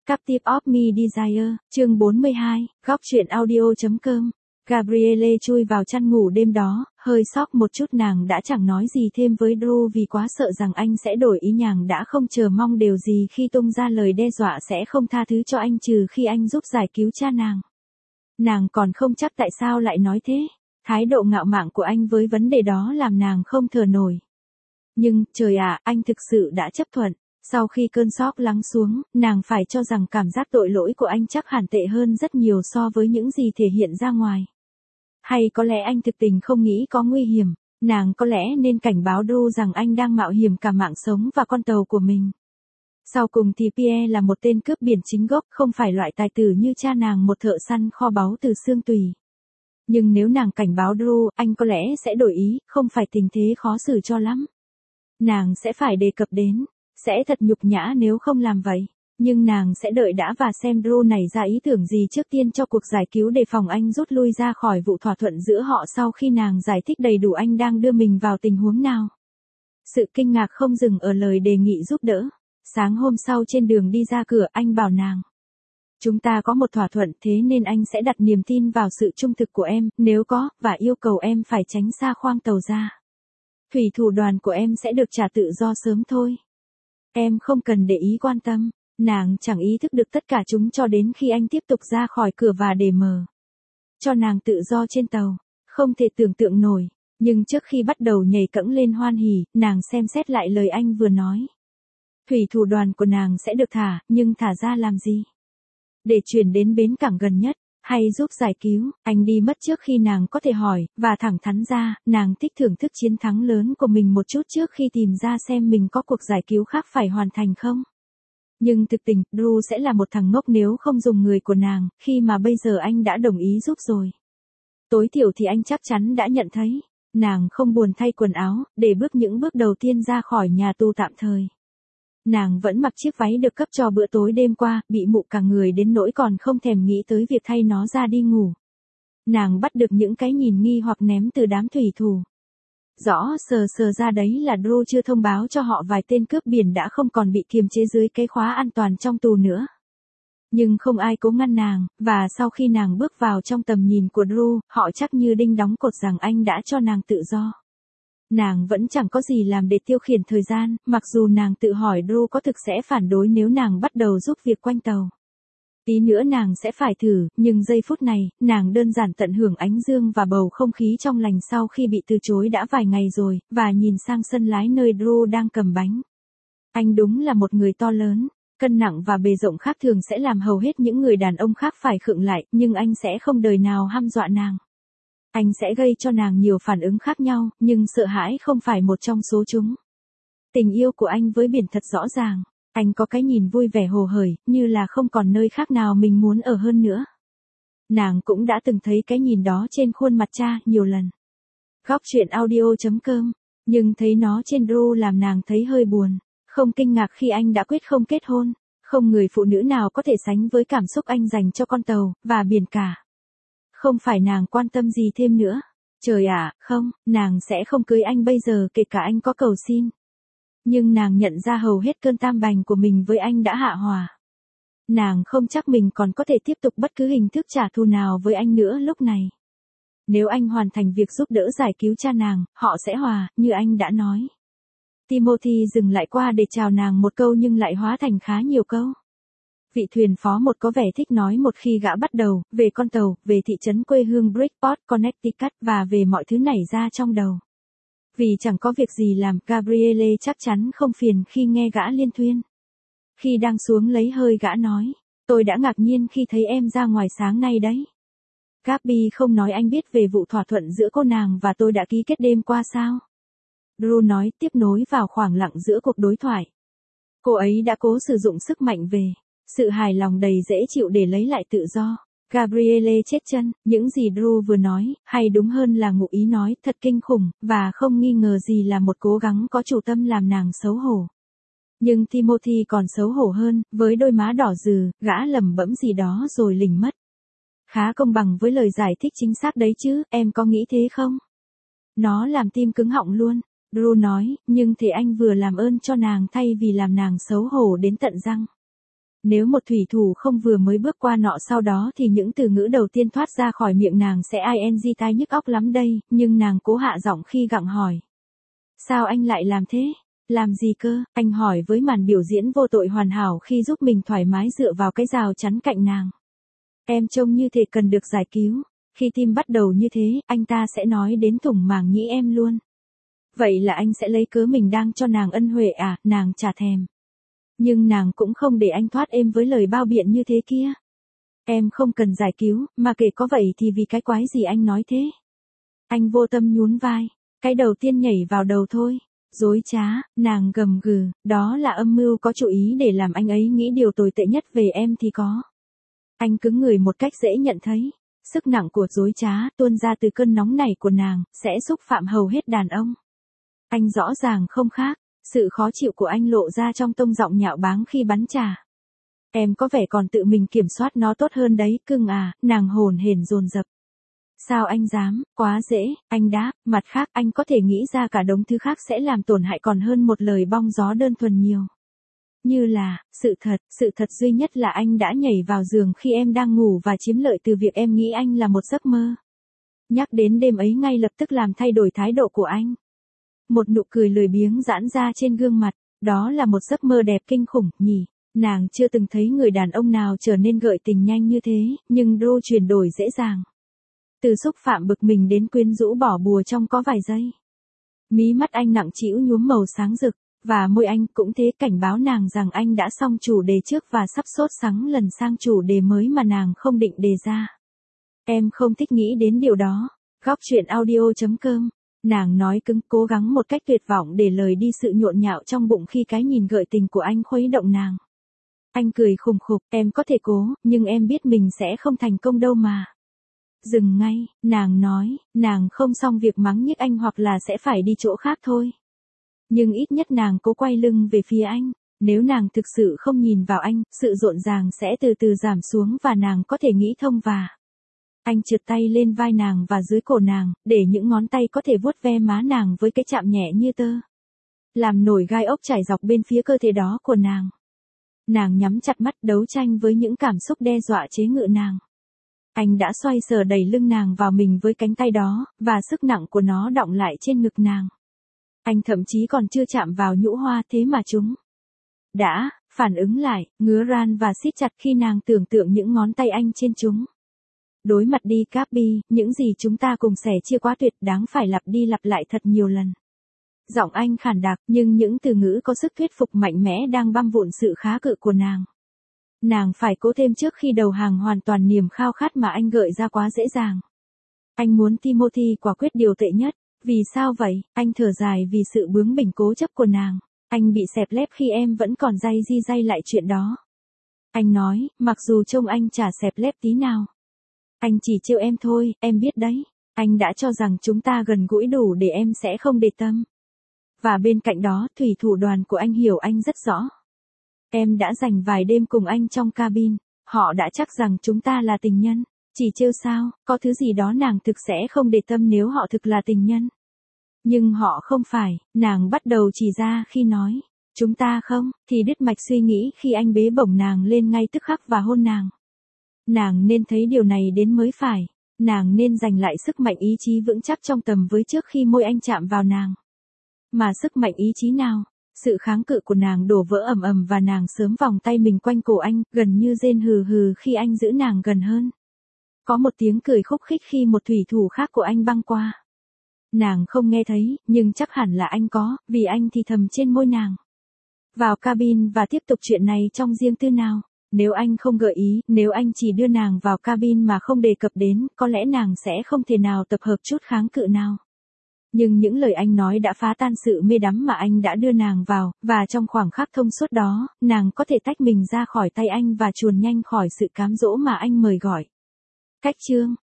Captive of Me Desire, chương 42, góc truyện audio.com. Gabrielle chui vào chăn ngủ đêm đó, hơi sốc một chút, nàng đã chẳng nói gì thêm với Drew vì quá sợ rằng anh sẽ đổi ý. Nàng đã không chờ mong điều gì khi tung ra lời đe dọa sẽ không tha thứ cho anh trừ khi anh giúp giải cứu cha nàng. Nàng còn không chắc tại sao lại nói thế. Thái độ ngạo mạn của anh với vấn đề đó làm nàng không thở nổi. Nhưng, trời ạ, anh thực sự đã chấp thuận. Sau khi cơn sốc lắng xuống, nàng phải cho rằng cảm giác tội lỗi của anh chắc hẳn tệ hơn rất nhiều so với những gì thể hiện ra ngoài. Hay có lẽ anh thực tình không nghĩ có nguy hiểm, nàng có lẽ nên cảnh báo Drew rằng anh đang mạo hiểm cả mạng sống và con tàu của mình. Sau cùng thì Pierre là một tên cướp biển chính gốc, không phải loại tài tử như cha nàng, một thợ săn kho báu từ xương tùy. Nhưng nếu nàng cảnh báo Drew, anh có lẽ sẽ đổi ý, không phải tình thế khó xử cho lắm. Nàng sẽ phải đề cập đến, sẽ thật nhục nhã nếu không làm vậy. Nhưng nàng sẽ đợi đã và xem Drew nảy ra ý tưởng gì trước tiên cho cuộc giải cứu, đề phòng anh rút lui ra khỏi vụ thỏa thuận giữa họ sau khi nàng giải thích đầy đủ anh đang đưa mình vào tình huống nào. Sự kinh ngạc không dừng ở lời đề nghị giúp đỡ. Sáng hôm sau trên đường đi ra cửa, anh bảo nàng: "Chúng ta có một thỏa thuận, thế nên anh sẽ đặt niềm tin vào sự trung thực của em, nếu có, và yêu cầu em phải tránh xa khoang tàu ra. Thủy thủ đoàn của em sẽ được trả tự do sớm thôi. Em không cần để ý quan tâm." Nàng chẳng ý thức được tất cả chúng cho đến khi anh tiếp tục ra khỏi cửa và để mở cho nàng tự do trên tàu. Không thể tưởng tượng nổi. Nhưng trước khi bắt đầu nhảy cẫng lên hoan hỉ, nàng xem xét lại lời anh vừa nói. Thủy thủ đoàn của nàng sẽ được thả, nhưng thả ra làm gì? Để chuyển đến bến cảng gần nhất, hay giúp giải cứu? Anh đi mất trước khi nàng có thể hỏi, và thẳng thắn ra, nàng thích thưởng thức chiến thắng lớn của mình một chút trước khi tìm ra xem mình có cuộc giải cứu khác phải hoàn thành không. Nhưng thực tình, Drew sẽ là một thằng ngốc nếu không dùng người của nàng, khi mà bây giờ anh đã đồng ý giúp rồi. Tối thiểu thì anh chắc chắn đã nhận thấy, nàng không buồn thay quần áo, để bước những bước đầu tiên ra khỏi nhà tù tạm thời. Nàng vẫn mặc chiếc váy được cấp cho bữa tối đêm qua, bị mụ cả người đến nỗi còn không thèm nghĩ tới việc thay nó ra đi ngủ. Nàng bắt được những cái nhìn nghi hoặc ném từ đám thủy thủ. Rõ sờ ra đấy là Drew chưa thông báo cho họ vài tên cướp biển đã không còn bị kiềm chế dưới cái khóa an toàn trong tù nữa. Nhưng không ai cố ngăn nàng, và sau khi nàng bước vào trong tầm nhìn của Drew, họ chắc như đinh đóng cột rằng anh đã cho nàng tự do. Nàng vẫn chẳng có gì làm để tiêu khiển thời gian, mặc dù nàng tự hỏi Drew có thực sẽ phản đối nếu nàng bắt đầu giúp việc quanh tàu. Tí nữa nàng sẽ phải thử, nhưng giây phút này, nàng đơn giản tận hưởng ánh dương và bầu không khí trong lành sau khi bị từ chối đã vài ngày rồi, và nhìn sang sân lái nơi Drew đang cầm bánh. Anh đúng là một người to lớn, cân nặng và bề rộng khác thường sẽ làm hầu hết những người đàn ông khác phải khựng lại, nhưng anh sẽ không đời nào hăm dọa nàng. Anh sẽ gây cho nàng nhiều phản ứng khác nhau, nhưng sợ hãi không phải một trong số chúng. Tình yêu của anh với biển thật rõ ràng. Anh có cái nhìn vui vẻ hồ hởi, như là không còn nơi khác nào mình muốn ở hơn nữa. Nàng cũng đã từng thấy cái nhìn đó trên khuôn mặt cha nhiều lần. Góc truyện audio.com, nhưng thấy nó trên Drew làm nàng thấy hơi buồn. Không kinh ngạc khi anh đã quyết không kết hôn. Không người phụ nữ nào có thể sánh với cảm xúc anh dành cho con tàu, và biển cả. Không phải nàng quan tâm gì thêm nữa. Trời ạ, không, nàng sẽ không cưới anh bây giờ kể cả anh có cầu xin. Nhưng nàng nhận ra hầu hết cơn tam bành của mình với anh đã hạ hòa. Nàng không chắc mình còn có thể tiếp tục bất cứ hình thức trả thù nào với anh nữa lúc này. Nếu anh hoàn thành việc giúp đỡ giải cứu cha nàng, họ sẽ hòa, như anh đã nói. Timothy dừng lại qua để chào nàng một câu nhưng lại hóa thành khá nhiều câu. Vị thuyền phó một có vẻ thích nói một khi gã bắt đầu, về con tàu, về thị trấn quê hương Bridgeport, Connecticut, và về mọi thứ nảy ra trong đầu. Vì chẳng có việc gì làm, Gabrielle chắc chắn không phiền khi nghe gã liên thuyên. Khi đang xuống lấy hơi gã nói, tôi đã ngạc nhiên khi thấy em ra ngoài sáng nay đấy. Gabi không nói anh biết về vụ thỏa thuận giữa cô nàng và tôi đã ký kết đêm qua sao? Drew nói, tiếp nối vào khoảng lặng giữa cuộc đối thoại. Cô ấy đã cố sử dụng sức mạnh về sự hài lòng đầy dễ chịu để lấy lại tự do. Gabrielle chết chân, những gì Drew vừa nói, hay đúng hơn là ngụ ý nói, thật kinh khủng, và không nghi ngờ gì là một cố gắng có chủ tâm làm nàng xấu hổ. Nhưng Timothy còn xấu hổ hơn, với đôi má đỏ rừ, gã lẩm bẩm gì đó rồi lỉnh mất. Khá công bằng với lời giải thích chính xác đấy chứ, em có nghĩ thế không? Nó làm tim cứng họng luôn. Drew nói, nhưng thì anh vừa làm ơn cho nàng thay vì làm nàng xấu hổ đến tận răng. Nếu một thủy thủ không vừa mới bước qua nọ sau đó thì những từ ngữ đầu tiên thoát ra khỏi miệng nàng sẽ ing tai nhức óc lắm đây, nhưng nàng cố hạ giọng khi gặng hỏi. Sao anh lại làm thế? Làm gì cơ? Anh hỏi với màn biểu diễn vô tội hoàn hảo khi giúp mình thoải mái dựa vào cái rào chắn cạnh nàng. Em trông như thể cần được giải cứu. Khi tim bắt đầu như thế, anh ta sẽ nói đến thủng màng nhĩ em luôn. Vậy là anh sẽ lấy cớ mình đang cho nàng ân huệ à, nàng chả thèm. Nhưng nàng cũng không để anh thoát êm với lời bao biện như thế kia. Em không cần giải cứu, mà kể có vậy thì vì cái quái gì anh nói thế? Anh vô tâm nhún vai. Cái đầu tiên nhảy vào đầu thôi. Dối trá, nàng gầm gừ, đó là âm mưu có chủ ý để làm anh ấy nghĩ điều tồi tệ nhất về em thì có. Anh cứng người một cách dễ nhận thấy. Sức nặng của dối trá tuôn ra từ cơn nóng nảy của nàng, sẽ xúc phạm hầu hết đàn ông. Anh rõ ràng không khác, sự khó chịu của anh lộ ra trong tông giọng nhạo báng khi bắn trả. Em có vẻ còn tự mình kiểm soát nó tốt hơn đấy, cưng à, nàng hồn hển dồn dập. Sao anh dám, quá dễ, anh đáp, mặt khác anh có thể nghĩ ra cả đống thứ khác sẽ làm tổn hại còn hơn một lời bong gió đơn thuần nhiều. Như là, sự thật duy nhất là anh đã nhảy vào giường khi em đang ngủ và chiếm lợi từ việc em nghĩ anh là một giấc mơ. Nhắc đến đêm ấy ngay lập tức làm thay đổi thái độ của anh. Một nụ cười lười biếng giãn ra trên gương mặt, đó là một giấc mơ đẹp kinh khủng, nhỉ. Nàng chưa từng thấy người đàn ông nào trở nên gợi tình nhanh như thế, nhưng Drew chuyển đổi dễ dàng. Từ xúc phạm bực mình đến quyến rũ bỏ bùa trong có vài giây. Mí mắt anh nặng trĩu nhuốm màu sáng rực, và môi anh cũng thế, cảnh báo nàng rằng anh đã xong chủ đề trước và sắp sốt sắng lần sang chủ đề mới mà nàng không định đề ra. Em không thích nghĩ đến điều đó. Góc truyện audio.com. Nàng nói cứng, cố gắng một cách tuyệt vọng để lời đi sự nhộn nhạo trong bụng khi cái nhìn gợi tình của anh khuấy động nàng. Anh cười khùng khục, em có thể cố, nhưng em biết mình sẽ không thành công đâu mà. Dừng ngay, nàng nói, nàng không xong việc mắng nhiếc anh hoặc là sẽ phải đi chỗ khác thôi. Nhưng ít nhất nàng cố quay lưng về phía anh. Nếu nàng thực sự không nhìn vào anh, sự rộn ràng sẽ từ từ giảm xuống và nàng có thể nghĩ thông và. Anh trượt tay lên vai nàng và dưới cổ nàng, để những ngón tay có thể vuốt ve má nàng với cái chạm nhẹ như tơ. Làm nổi gai ốc trải dọc bên phía cơ thể đó của nàng. Nàng nhắm chặt mắt đấu tranh với những cảm xúc đe dọa chế ngự nàng. Anh đã xoay sờ đẩy lưng nàng vào mình với cánh tay đó, và sức nặng của nó đọng lại trên ngực nàng. Anh thậm chí còn chưa chạm vào nhũ hoa thế mà chúng đã phản ứng lại, ngứa ran và siết chặt khi nàng tưởng tượng những ngón tay anh trên chúng. Đối mặt đi Gaby, những gì chúng ta cùng sẻ chia quá tuyệt đáng phải lặp đi lặp lại thật nhiều lần. Giọng anh khàn đặc, nhưng những từ ngữ có sức thuyết phục mạnh mẽ đang băm vụn sự kháng cự của nàng. Nàng phải cố thêm trước khi đầu hàng hoàn toàn niềm khao khát mà anh gợi ra quá dễ dàng. Anh muốn Timothy quả quyết điều tệ nhất. Vì sao vậy? Anh thở dài vì sự bướng bỉnh cố chấp của nàng. Anh bị xẹp lép khi em vẫn còn day lại chuyện đó. Anh nói, mặc dù trông anh chả xẹp lép tí nào. Anh chỉ trêu em thôi, em biết đấy. Anh đã cho rằng chúng ta gần gũi đủ để em sẽ không để tâm. Và bên cạnh đó, thủy thủ đoàn của anh hiểu anh rất rõ. Em đã dành vài đêm cùng anh trong cabin. Họ đã chắc rằng chúng ta là tình nhân. Chỉ trêu sao, có thứ gì đó nàng thực sẽ không để tâm nếu họ thực là tình nhân. Nhưng họ không phải, nàng bắt đầu chỉ ra khi nói, chúng ta không, thì đứt mạch suy nghĩ khi anh bế bổng nàng lên ngay tức khắc và hôn nàng. Nàng nên thấy điều này đến mới phải, nàng nên giành lại sức mạnh ý chí vững chắc trong tầm với trước khi môi anh chạm vào nàng. Mà sức mạnh ý chí nào? Sự kháng cự của nàng đổ vỡ ầm ầm và nàng sớm vòng tay mình quanh cổ anh, gần như rên hừ hừ khi anh giữ nàng gần hơn. Có một tiếng cười khúc khích khi một thủy thủ khác của anh băng qua. Nàng không nghe thấy, nhưng chắc hẳn là anh có, vì anh thì thầm trên môi nàng. Vào cabin và tiếp tục chuyện này trong riêng tư nào. Nếu anh không gợi ý, nếu anh chỉ đưa nàng vào cabin mà không đề cập đến, có lẽ nàng sẽ không thể nào tập hợp chút kháng cự nào. Nhưng những lời anh nói đã phá tan sự mê đắm mà anh đã đưa nàng vào, và trong khoảng khắc thông suốt đó, nàng có thể tách mình ra khỏi tay anh và chuồn nhanh khỏi sự cám dỗ mà anh mời gọi. Cách chương